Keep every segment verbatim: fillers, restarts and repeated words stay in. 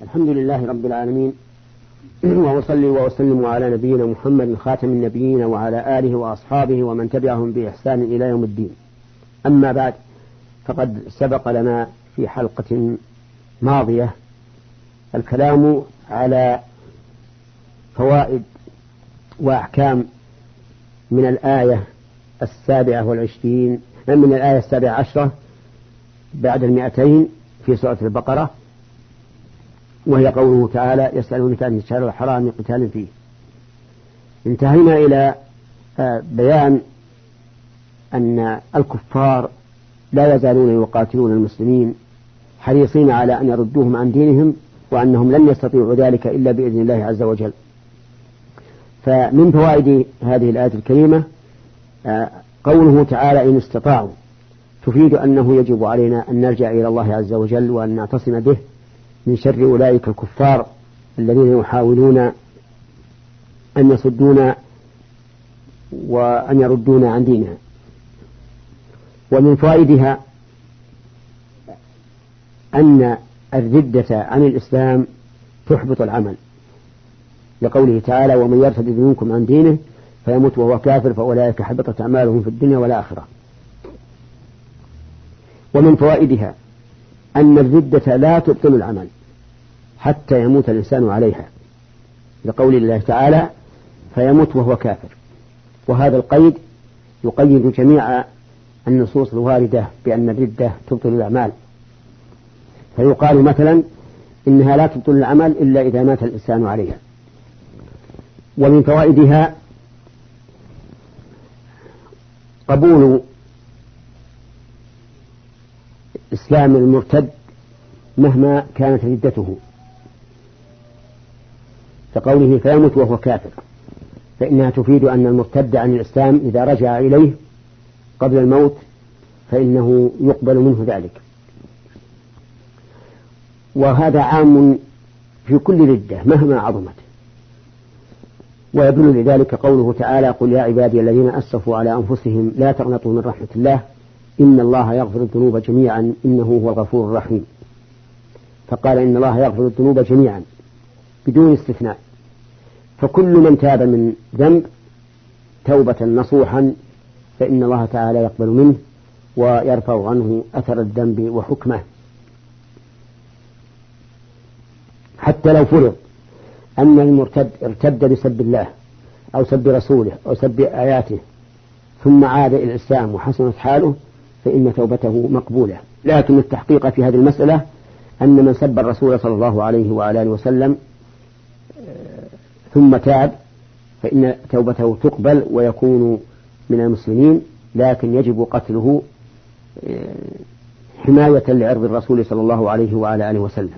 الحمد لله رب العالمين، وأصلي وأسلم على نبينا محمد خاتم النبيين وعلى آله وأصحابه ومن تبعهم بإحسان إلى يوم الدين. أما بعد، فقد سبق لنا في حلقة ماضية الكلام على فوائد وأحكام من الآية السابعة والعشرين من الآية السابعة عشرة بعد المئتين في سورة البقرة، وهي قوله تعالى: يسألونك عن الشهر الحرام قتال فيه. انتهينا إلى بيان أن الكفار لا يزالون يقاتلون المسلمين حريصين على أن يردوهم عن دينهم، وأنهم لن يستطيعوا ذلك إلا بإذن الله عز وجل. فمن فوائد هذه الآية الكريمة قوله تعالى: إن استطاعوا، تفيد أنه يجب علينا أن نرجع إلى الله عز وجل وأن نعتصم به من شر أولئك الكفار الذين يحاولون أن يصدونا وأن يردونا عن ديننا. ومن فوائدها أن الردة عن الإسلام تحبط العمل، لقوله تعالى: ومن يرتد منكم عن دينه فيموت وهو كافر فأولئك حبطت أعمالهم في الدنيا والآخرة. ومن فوائدها أن الردة لا تبطل العمل حتى يموت الإنسان عليها، لقول الله تعالى: فيموت وهو كافر. وهذا القيد يقيد جميع النصوص الواردة بأن الردة تبطل الأعمال، فيقال مثلا إنها لا تبطل العمل إلا إذا مات الإنسان عليها. ومن فوائدها قبول إسلام المرتد مهما كانت ردته، كقوله: فيموت وهو كافر، فإنها تفيد أن المرتد عن الإسلام إذا رجع إليه قبل الموت فإنه يقبل منه ذلك. وهذا عام في كل ردة مهما عظمت. ويدل لذلك قوله تعالى: قل يا عبادي الذين أسرفوا على أنفسهم لا تقنطوا من رحمة الله إن الله يغفر الذنوب جميعا إنه هو الغفور الرحيم. فقال إن الله يغفر الذنوب جميعا بدون استثناء، فكل من تاب من ذنب توبة نصوحا فإن الله تعالى يقبل منه ويرفع عنه أثر الذنب وحكمه، حتى لو فرض أن المرتد ارتد بسب الله أو سب رسوله أو سب آياته ثم عاد إلى الإسلام وحسنت حاله فإن توبته مقبولة. لكن التحقيق في هذه المسألة أن من سب الرسول صلى الله عليه وعلى آله وسلم ثم تاب فإن توبته تقبل ويكون من المسلمين، لكن يجب قتله حماية لعرض الرسول صلى الله عليه وعلى آله وسلم.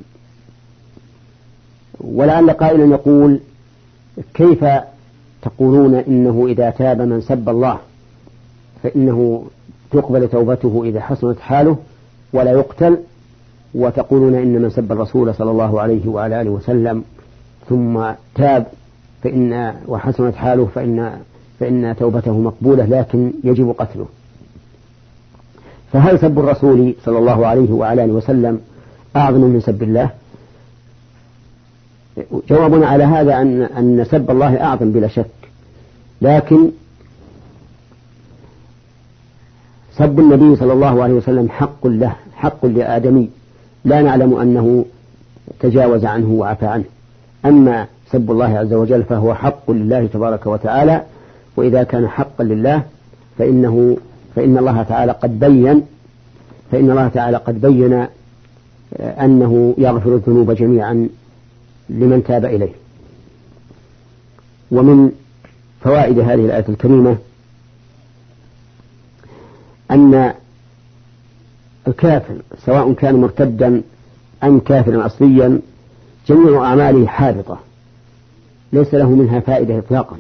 ولعل قائلا يقول: كيف تقولون إنه إذا تاب من سب الله فإنه تقبل توبته إذا حسنت حاله ولا يقتل، وتقولون إن من سب الرسول صلى الله عليه وعلى آله وسلم ثم تاب فإن وحسنت حاله فإن, فإن توبته مقبولة لكن يجب قتله؟ فهل سب الرسول صلى الله عليه وعلى آله وسلم أعظم من سب الله؟ جوابنا على هذا أن, أن سب الله أعظم بلا شك، لكن سب النبي صلى الله عليه وسلم حق له، حق لآدمي لا نعلم أنه تجاوز عنه وعفى عنه. أما سب الله عز وجل فهو حق لله تبارك وتعالى، وإذا كان حقا لله فإنه فإن الله تعالى قد بين فإن الله تعالى قد بين أنه يغفر الذنوب جميعا لمن تاب إليه. ومن فوائد هذه الآية الكريمة أن الكافر سواء كان مرتدا أم كافرا أصليا جميع أعماله حابطة ليس له منها فائدة إطلاقا،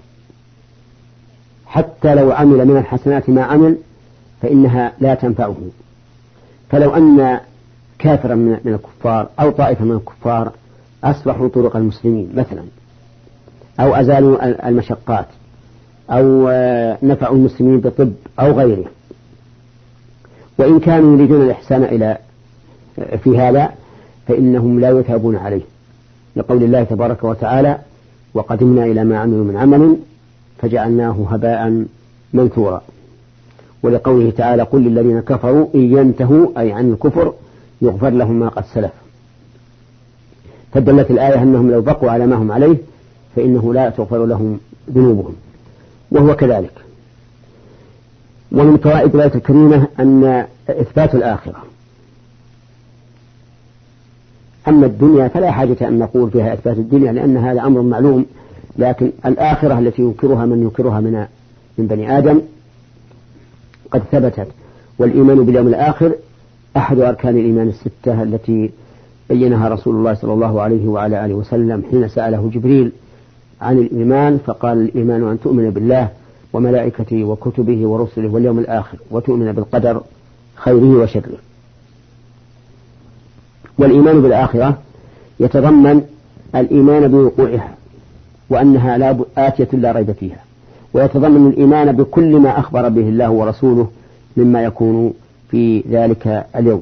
حتى لو عمل من الحسنات ما عمل فإنها لا تنفعه. فلو أن كافرا من الكفار أو طائفة من الكفار أصلحوا طرق المسلمين مثلا، أو أزالوا المشقات، أو نفعوا المسلمين بطب أو غيره، وإن كانوا يريدون الإحسان إلى في هذا فإنهم لا يثابون عليه، لقول الله تبارك وتعالى وقدمنا إلى ما عملوا من عمل فجعلناه هباء منثورا، ولقوله تعالى قل للذين كفروا إن ينتهوا أي عن الكفر يغفر لهم ما قد سلف. فدلت الآية أنهم لو بقوا على ما هم عليه فإنه لا تغفر لهم ذنوبهم، وهو كذلك. ومن فوائد الآية الكريمة أن إثبات الآخرة. أما الدنيا فلا حاجة أن نقول فيها إثبات الدنيا لأن هذا أمر معلوم، لكن الآخرة التي ينكرها من ينكرها من من بني آدم قد ثبتت. والإيمان باليوم الآخر أحد أركان الإيمان الستة التي بينها رسول الله صلى الله عليه وعلى آله وسلم حين سأله جبريل عن الإيمان فقال الإيمان أن تؤمن بالله وملائكته وكتبه ورسله واليوم الآخر وتؤمن بالقدر خيره وشره. والإيمان بالآخرة يتضمن الإيمان بوقوعها وأنها لا آتية لا ريب فيها، ويتضمن الإيمان بكل ما أخبر به الله ورسوله مما يكون في ذلك اليوم.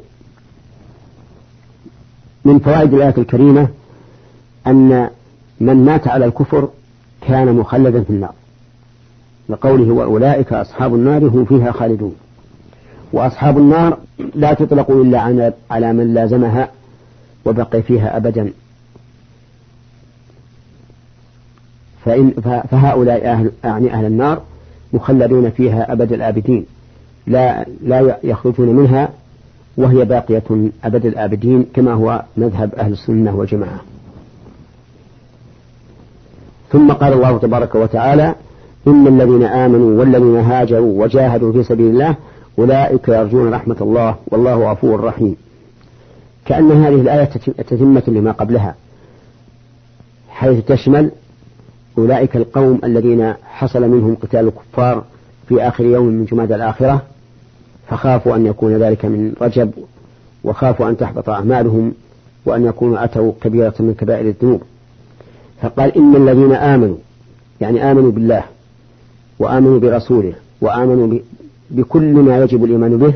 من فوائد الآية الكريمة أن من مات على الكفر كان مخلدا في النار، لقوله وأولئك أصحاب النار هم فيها خالدون. وأصحاب النار لا تطلق إلا على من لازمها وبقي فيها أبدا، فإن فهؤلاء أهل, يعني أهل النار مخلدون فيها أبد الآبدين، لا, لا يخرجون منها وهي باقية أبد الآبدين كما هو مذهب أهل السنة والجماعة. ثم قال الله تبارك وتعالى إن الذين آمنوا والذين هاجروا وجاهدوا في سبيل الله أولئك يرجون رحمة الله والله غفور رحيم. كأن هذه الآية تتمة لما قبلها، حيث تشمل أولئك القوم الذين حصل منهم قتال الكفار في آخر يوم من جمادى الآخرة فخافوا أن يكون ذلك من رجب، وخافوا أن تحبط أعمالهم وأن يكونوا أتوا كبيرة من كبائر الذنوب. فقال إن الذين آمنوا يعني آمنوا بالله وآمنوا برسوله وآمنوا بكل ما يجب الإيمان به،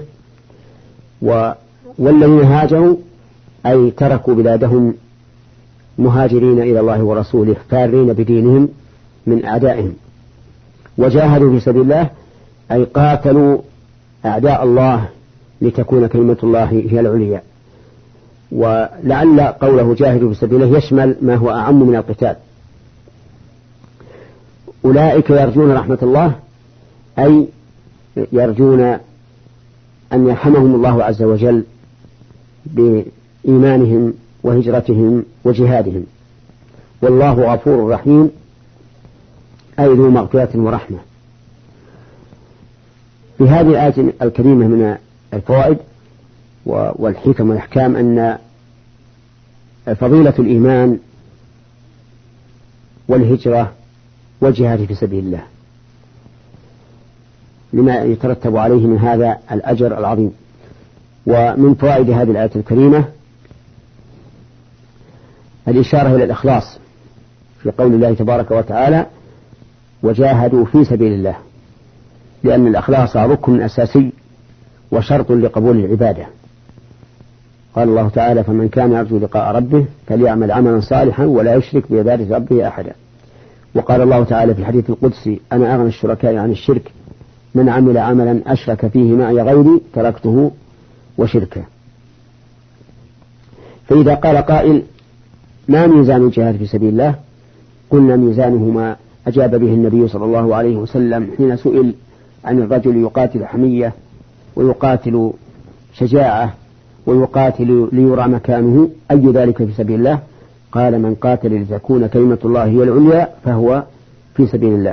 والذين هاجروا أي تركوا بلادهم مهاجرين إلى الله ورسوله فارين بدينهم من أعدائهم، وجاهدوا في سبيل الله أي قاتلوا أعداء الله لتكون كلمة الله هي العليا. ولعل قوله جاهدوا في سبيل الله يشمل ما هو أعم من القتال. أولئك يرجون رحمة الله أي يرجون أن يرحمهم الله عز وجل بإيمانهم وهجرتهم وجهادهم، والله غفور رحيم أي ذو مغفرة ورحمة. في هذه الآية الكريمة من الفوائد والحكم والأحكام أن فضيلة الإيمان والهجرة والجهاد في سبيل الله لما يترتب عليه من هذا الأجر العظيم. ومن فوائد هذه الآية الكريمة الإشارة إلى الإخلاص في قول الله تبارك وتعالى وجاهدوا في سبيل الله، لأن الإخلاص ركن أساسي وشرط لقبول العبادة. قال الله تعالى فمن كان يرجو لقاء ربه فليعمل عملا صالحا ولا يشرك بعبادة ربه أحدا. وقال الله تعالى في الحديث القدسي أنا أغنى الشركاء عن الشرك من عمل عملا أشرك فيه معي غيري تركته وشركه. فإذا قال قائل ما ميزان الجهاد في سبيل الله؟ قلنا ميزانه ما أجاب به النبي صلى الله عليه وسلم حين سئل عن الرجل يقاتل حمية ويقاتل شجاعة ويقاتل ليرى مكانه أي ذلك في سبيل الله؟ قال من قاتل لتكون كلمة الله هي العليا فهو في سبيل الله.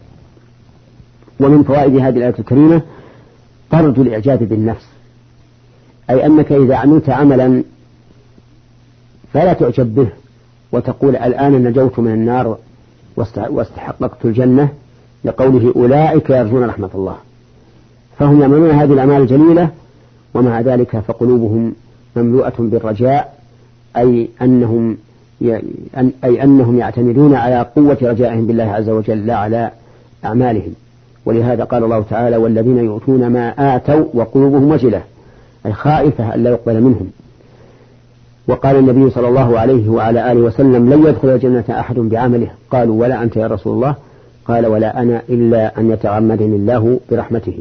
ومن فوائد هذه الآية الكريمة طرد الإعجاب بالنفس، أي أنك إذا عملت عملا فلا تعجب به وتقول الآن نجوت من النار واستحققت الجنة، لقوله أولئك يرجون رحمة الله، فهم يعملون هذه الأعمال الجليلة ومع ذلك فقلوبهم مملوءة بالرجاء، أي أنهم أي أنهم يعتمدون على قوة رجائهم بالله عز وجل لا على أعمالهم. ولهذا قال الله تعالى والذين يؤتون ما آتوا وقلوبهم وجلة، أي خائفة أن لا يقبل منهم. وقال النبي صلى الله عليه وعلى آله وسلم: لن يدخل الجنة أحد بعمله. قالوا: ولا أنت يا رسول الله؟ قال: ولا أنا إلا أن يتغمدني الله برحمته.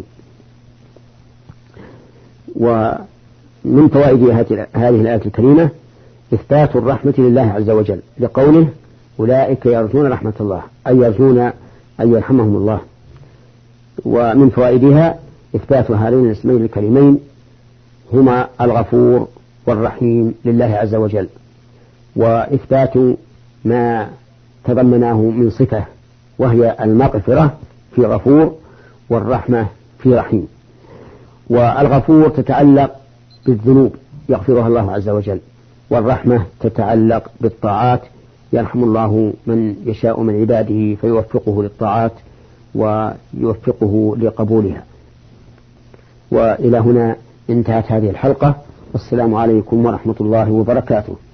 ومن فوائد هذه الآية الكريمة إثبات الرحمة لله عز وجل، لقوله: أولئك يرجون رحمة الله، أي يرجون أن يرحمهم الله. ومن فوائدها إثبات هذين الاسمين الكريمين هما الغفور والرحيم لله عز وجل، وإثبات ما تضمناه من صفة، وهي المغفرة في غفور، والرحمة في رحيم. والغفور تتعلق بالذنوب يغفرها الله عز وجل، والرحمة تتعلق بالطاعات يرحم الله من يشاء من عباده فيوفقه للطاعات ويوفقه لقبولها. وإلى هنا انتهت هذه الحلقة، والسلام عليكم ورحمة الله وبركاته.